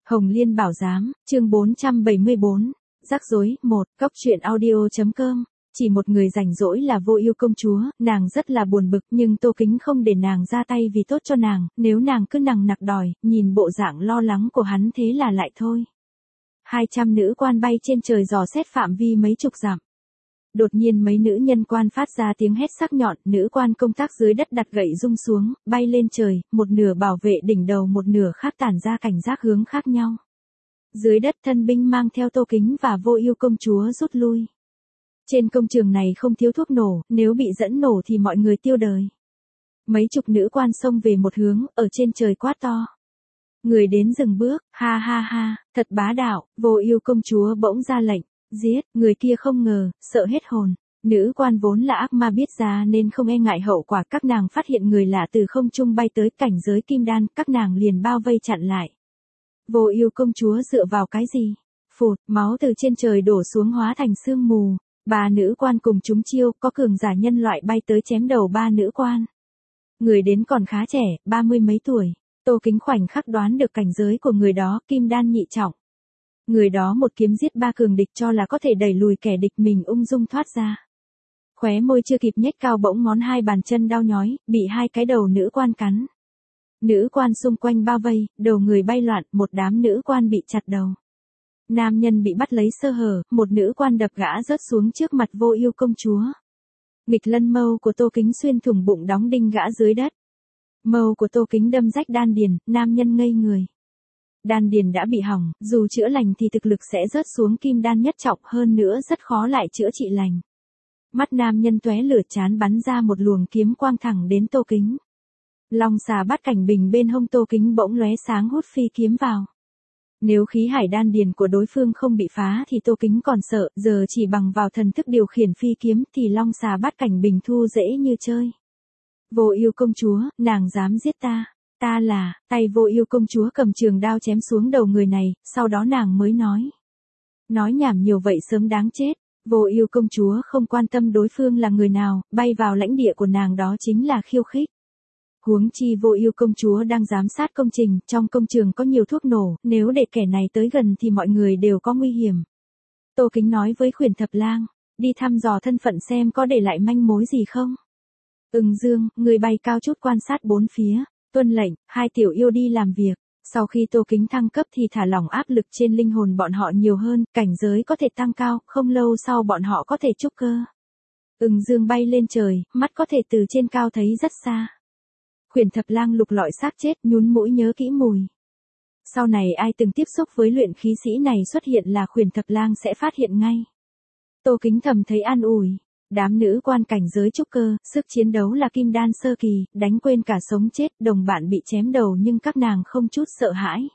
Hồng Liên Bảo Giám, chương 474, rắc rối, 1, cóc truyện audio.com. Chỉ một người rảnh rỗi là Vô Ưu công chúa, nàng rất là buồn bực nhưng Tô Kính không để nàng ra tay vì tốt cho nàng, nếu nàng cứ nằng nặc đòi, nhìn bộ dạng lo lắng của hắn thế là lại thôi. 200 nữ quan bay trên trời dò xét phạm vi mấy chục dặm. Đột nhiên mấy nữ nhân quan phát ra tiếng hét sắc nhọn, nữ quan công tác dưới đất đặt gậy rung xuống, bay lên trời, một nửa bảo vệ đỉnh đầu một nửa khác tản ra cảnh giác hướng khác nhau. Dưới đất thân binh mang theo Tô Kính và Vô Ưu công chúa rút lui. Trên công trường này không thiếu thuốc nổ, nếu bị dẫn nổ thì mọi người tiêu đời. Mấy chục nữ quan xông về một hướng, ở trên trời quát to. Người đến dừng bước, ha ha ha, thật bá đạo, Vô Ưu công chúa bỗng ra lệnh, giết, người kia không ngờ, sợ hết hồn. Nữ quan vốn là ác ma biết ra nên không e ngại hậu quả, các nàng phát hiện người lạ từ không trung bay tới cảnh giới kim đan, các nàng liền bao vây chặn lại. Vô Ưu công chúa dựa vào cái gì? Phụt, máu từ trên trời đổ xuống hóa thành sương mù. Ba nữ quan cùng chúng chiêu, có cường giả nhân loại bay tới chém đầu ba nữ quan. Người đến còn khá trẻ, 30 mấy tuổi. Tô Kính khoảnh khắc đoán được cảnh giới của người đó, kim đan nhị trọng. Người đó một kiếm giết ba cường địch cho là có thể đẩy lùi kẻ địch, mình ung dung thoát ra. Khóe môi chưa kịp nhếch cao bỗng ngón hai bàn chân đau nhói, bị hai cái đầu nữ quan cắn. Nữ quan xung quanh bao vây, đầu người bay loạn, một đám nữ quan bị chặt đầu. Nam nhân bị bắt lấy sơ hở, một nữ quan đập gã rớt xuống trước mặt Vô Ưu công chúa. Nghịch lân mâu của Tô Kính xuyên thủng bụng đóng đinh gã dưới đất. Mâu của Tô Kính đâm rách đan điền, nam nhân ngây người. Đan điền đã bị hỏng, dù chữa lành thì thực lực sẽ rớt xuống kim đan nhất trọng, hơn nữa rất khó lại chữa trị lành. Mắt nam nhân tóe lửa, chán bắn ra một luồng kiếm quang thẳng đến Tô Kính. Long xà bát cảnh bình bên hông Tô Kính bỗng lóe sáng hút phi kiếm vào. Nếu khí hải đan điền của đối phương không bị phá thì Tô Kính còn sợ, giờ chỉ bằng vào thần thức điều khiển phi kiếm thì long xà bát cảnh bình thu dễ như chơi. Vô Ưu công chúa, nàng dám giết ta. Ta là, tay Vô Ưu công chúa cầm trường đao chém xuống đầu người này, sau đó nàng mới nói. Nói nhảm nhiều vậy sớm đáng chết. Vô Ưu công chúa không quan tâm đối phương là người nào, bay vào lãnh địa của nàng đó chính là khiêu khích. Huống chi Vô Ưu công chúa đang giám sát công trình, trong công trường có nhiều thuốc nổ, nếu để kẻ này tới gần thì mọi người đều có nguy hiểm. Tô Kính nói với Khuyển Thập Lang, đi thăm dò thân phận xem có để lại manh mối gì không. Dương, người bay cao chút quan sát bốn phía, tuân lệnh, hai tiểu yêu đi làm việc. Sau khi Tô Kính thăng cấp thì thả lỏng áp lực trên linh hồn bọn họ nhiều hơn, cảnh giới có thể tăng cao, không lâu sau bọn họ có thể trúc cơ. Dương bay lên trời, mắt có thể từ trên cao thấy rất xa. Khuyển Thập Lang lục lọi xác chết, nhún mũi nhớ kỹ mùi. Sau này ai từng tiếp xúc với luyện khí sĩ này xuất hiện là Khuyển Thập Lang sẽ phát hiện ngay. Tô Kính thầm thấy an ủi. Đám nữ quan cảnh giới trúc cơ, sức chiến đấu là kim đan sơ kỳ, đánh quên cả sống chết, đồng bạn bị chém đầu nhưng các nàng không chút sợ hãi.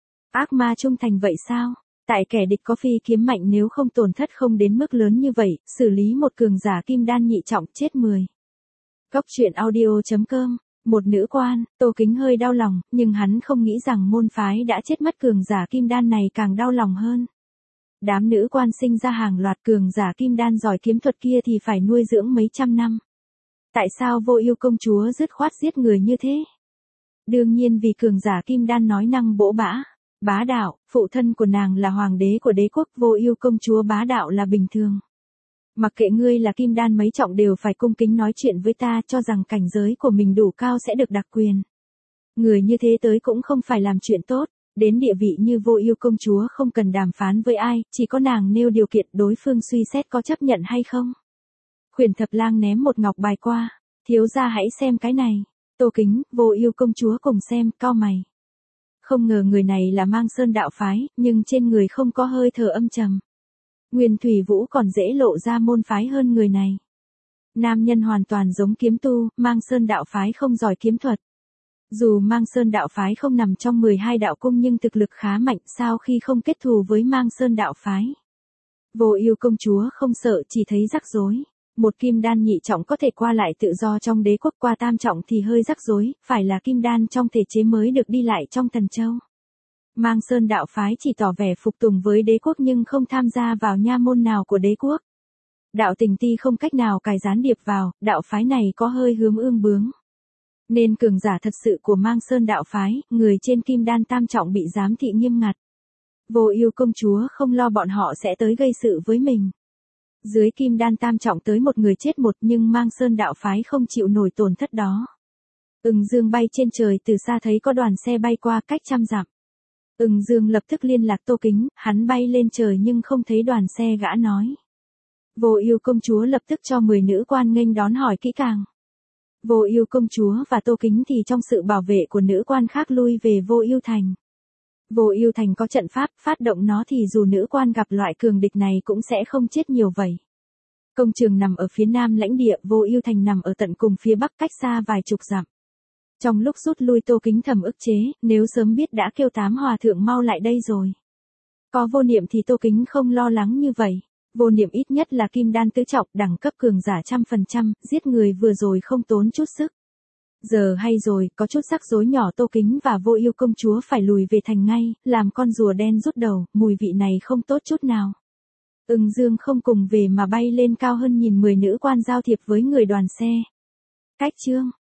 Ác ma trung thành vậy sao? Tại kẻ địch có phi kiếm mạnh, nếu không tổn thất không đến mức lớn như vậy, xử lý một cường giả kim đan nhị trọng chết 10. Cóc truyện audio.com. Một nữ quan, Tô Kính hơi đau lòng, nhưng hắn không nghĩ rằng môn phái đã chết mất cường giả kim đan này càng đau lòng hơn. Đám nữ quan sinh ra hàng loạt cường giả kim đan giỏi kiếm thuật kia thì phải nuôi dưỡng mấy trăm năm. Tại sao Vô Ưu công chúa dứt khoát giết người như thế? Đương nhiên vì cường giả kim đan nói năng bỗ bã, bá đạo, phụ thân của nàng là hoàng đế của đế quốc, Vô Ưu công chúa bá đạo là bình thường. Mặc kệ ngươi là kim đan mấy trọng đều phải cung kính nói chuyện với ta, cho rằng cảnh giới của mình đủ cao sẽ được đặc quyền. Người như thế tới cũng không phải làm chuyện tốt, đến địa vị như Vô Ưu công chúa không cần đàm phán với ai, chỉ có nàng nêu điều kiện đối phương suy xét có chấp nhận hay không. Khuyển Thập Lang ném một ngọc bài qua, thiếu gia hãy xem cái này. Tô Kính, Vô Ưu công chúa cùng xem, cau mày. Không ngờ người này là Mang Sơn đạo phái, nhưng trên người không có hơi thở âm trầm. Nguyên Thủy Vũ còn dễ lộ ra môn phái hơn người này. Nam nhân hoàn toàn giống kiếm tu, Mang Sơn đạo phái không giỏi kiếm thuật. Dù Mang Sơn đạo phái không nằm trong 12 đạo cung nhưng thực lực khá mạnh, sao khi không kết thù với Mang Sơn đạo phái. Vô Ưu công chúa không sợ, chỉ thấy rắc rối. Một kim đan nhị trọng có thể qua lại tự do trong đế quốc, qua tam trọng thì hơi rắc rối, phải là kim đan trong thể chế mới được đi lại trong Thần Châu. Mang Sơn đạo phái chỉ tỏ vẻ phục tùng với đế quốc nhưng không tham gia vào nha môn nào của đế quốc. Đạo Tình Ti không cách nào cài gián điệp vào, đạo phái này có hơi hướng ương bướng. Nên cường giả thật sự của Mang Sơn đạo phái, người trên Kim Đan tam trọng bị giám thị nghiêm ngặt. Vô Ưu công chúa không lo bọn họ sẽ tới gây sự với mình. Dưới Kim Đan tam trọng tới một người chết một, nhưng Mang Sơn đạo phái không chịu nổi tổn thất đó. Ưng Dương bay trên trời, từ xa thấy có đoàn xe bay qua cách trăm dặm. Ưng Dương lập tức liên lạc Tô Kính, hắn bay lên trời nhưng không thấy đoàn xe, gã nói. Vô Ưu công chúa lập tức cho 10 nữ quan nghênh đón hỏi kỹ càng. Vô Ưu công chúa và Tô Kính thì trong sự bảo vệ của nữ quan khác lui về Vô Ưu thành. Vô Ưu thành có trận pháp, phát động nó thì dù nữ quan gặp loại cường địch này cũng sẽ không chết nhiều vậy. Công trường nằm ở phía nam lãnh địa, Vô Ưu thành nằm ở tận cùng phía bắc, cách xa vài chục dặm. Trong lúc rút lui Tô Kính thầm ức chế, nếu sớm biết đã kêu 8 hòa thượng mau lại đây rồi. Có Vô Niệm thì Tô Kính không lo lắng như vậy. Vô Niệm ít nhất là Kim Đan tứ trọng, đẳng cấp cường giả 100%, giết người vừa rồi không tốn chút sức. Giờ hay rồi, có chút rắc rối nhỏ, Tô Kính và Vô Ưu công chúa phải lùi về thành ngay, làm con rùa đen rút đầu, mùi vị này không tốt chút nào. Ưng Dương không cùng về mà bay lên cao hơn nhìn 10 nữ quan giao thiệp với người đoàn xe. Cách chương